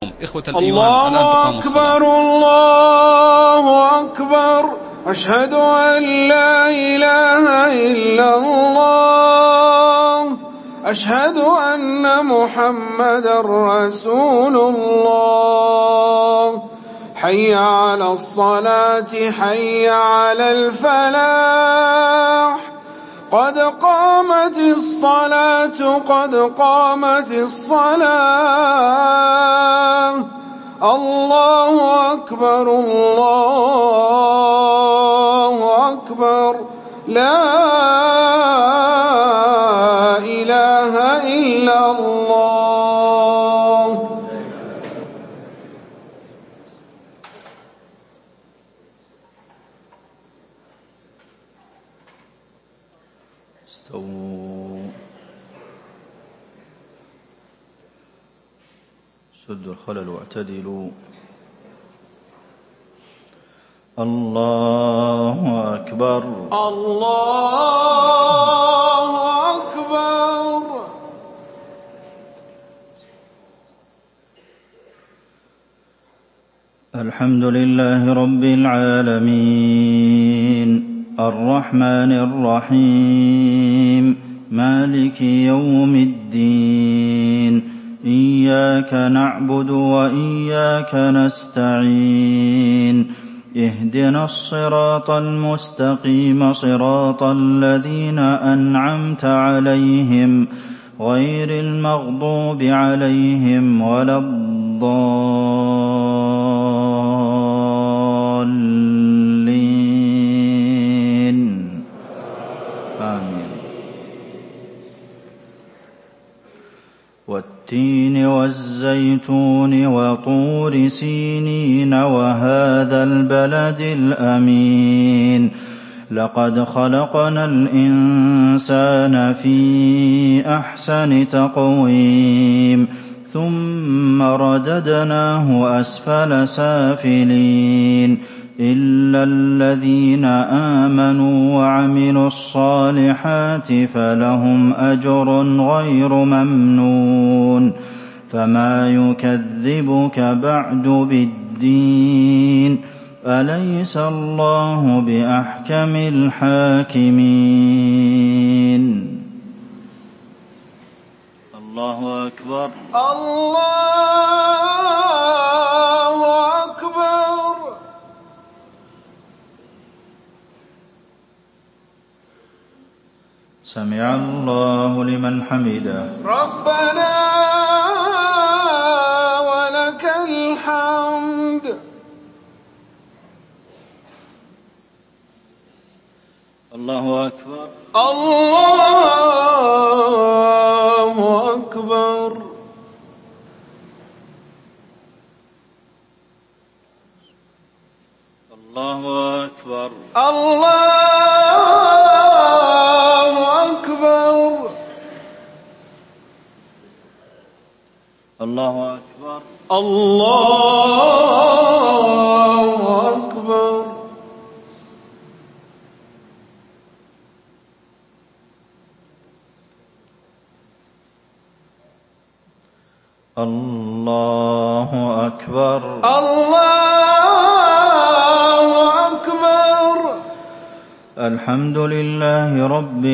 إخوة الإيمان، الآن الله تقام الصلاة. أكبر الله أكبر، أشهد أن لا إله إلا الله، أشهد أن محمدا رسول الله. حي على الصلاة، حي على الفلاح، قد قامت الصلاة، قد قامت الصلاة. الله أكبر الله أكبر، لا إله إلا الله. استووا، سدوا الخلل واعتدلوا. الله أكبر الله أكبر. الحمد لله رب العالمين، الرحمن الرحيم، مالك يوم الدين. إياك نعبد وإياك نستعين، اهدنا الصراط المستقيم، صراط الذين أنعمت عليهم غير المغضوب عليهم ولا الضالين. آمين. والتين والزيتون وطور سينين وهذا البلد الأمين. لقد خلقنا الإنسان في أحسن تقويم، ثم رددناه أسفل سافلين، إلا الذين آمنوا وعملوا الصالحات فلهم أجر غير ممنون. فما يكذبك بعد بالدين، أليس الله بأحكم الحاكمين. الله أكبر الله أكبر. سمع الله لمن حمده. ربنا ولك الحمد. الله أكبر الله أكبر. الله أكبر الله أكبر. الله أكبر الله أكبر. الله أكبر الله أكبر. الحمد لله رب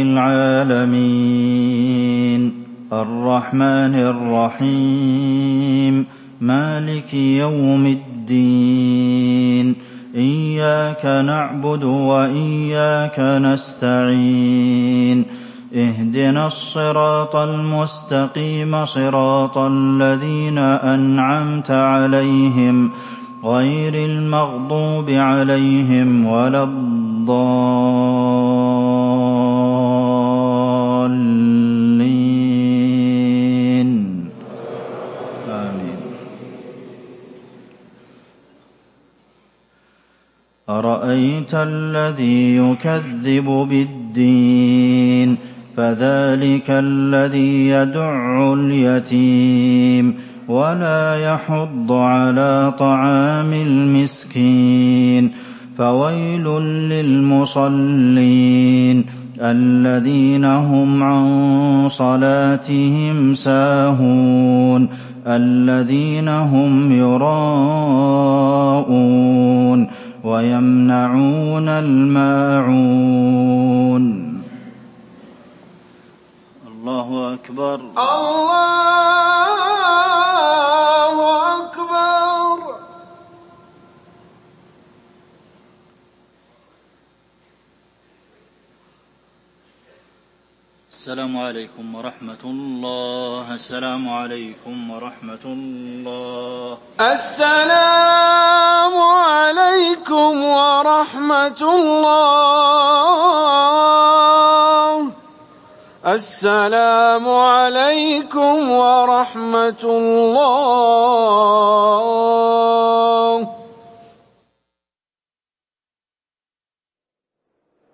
العالمين، الرحمن الرحيم، مالك يوم الدين. إياك نعبد وإياك نستعين، اهدنا الصراط المستقيم، صراط الذين أنعمت عليهم غير المغضوب عليهم ولا الضالين. آمين. أرأيت الذي يكذب بالدين، فذلك الذي يدع اليتيم ولا يحض على طعام المسكين. فويل للمصلين الذين هم عن صلاتهم ساهون الذين هم يراءون ويمنعون الماعون. الله أكبر. الله أكبر. السلام عليكم ورحمة الله. السلام عليكم ورحمة الله. السلام عليكم ورحمة الله. السلام عليكم ورحمة الله.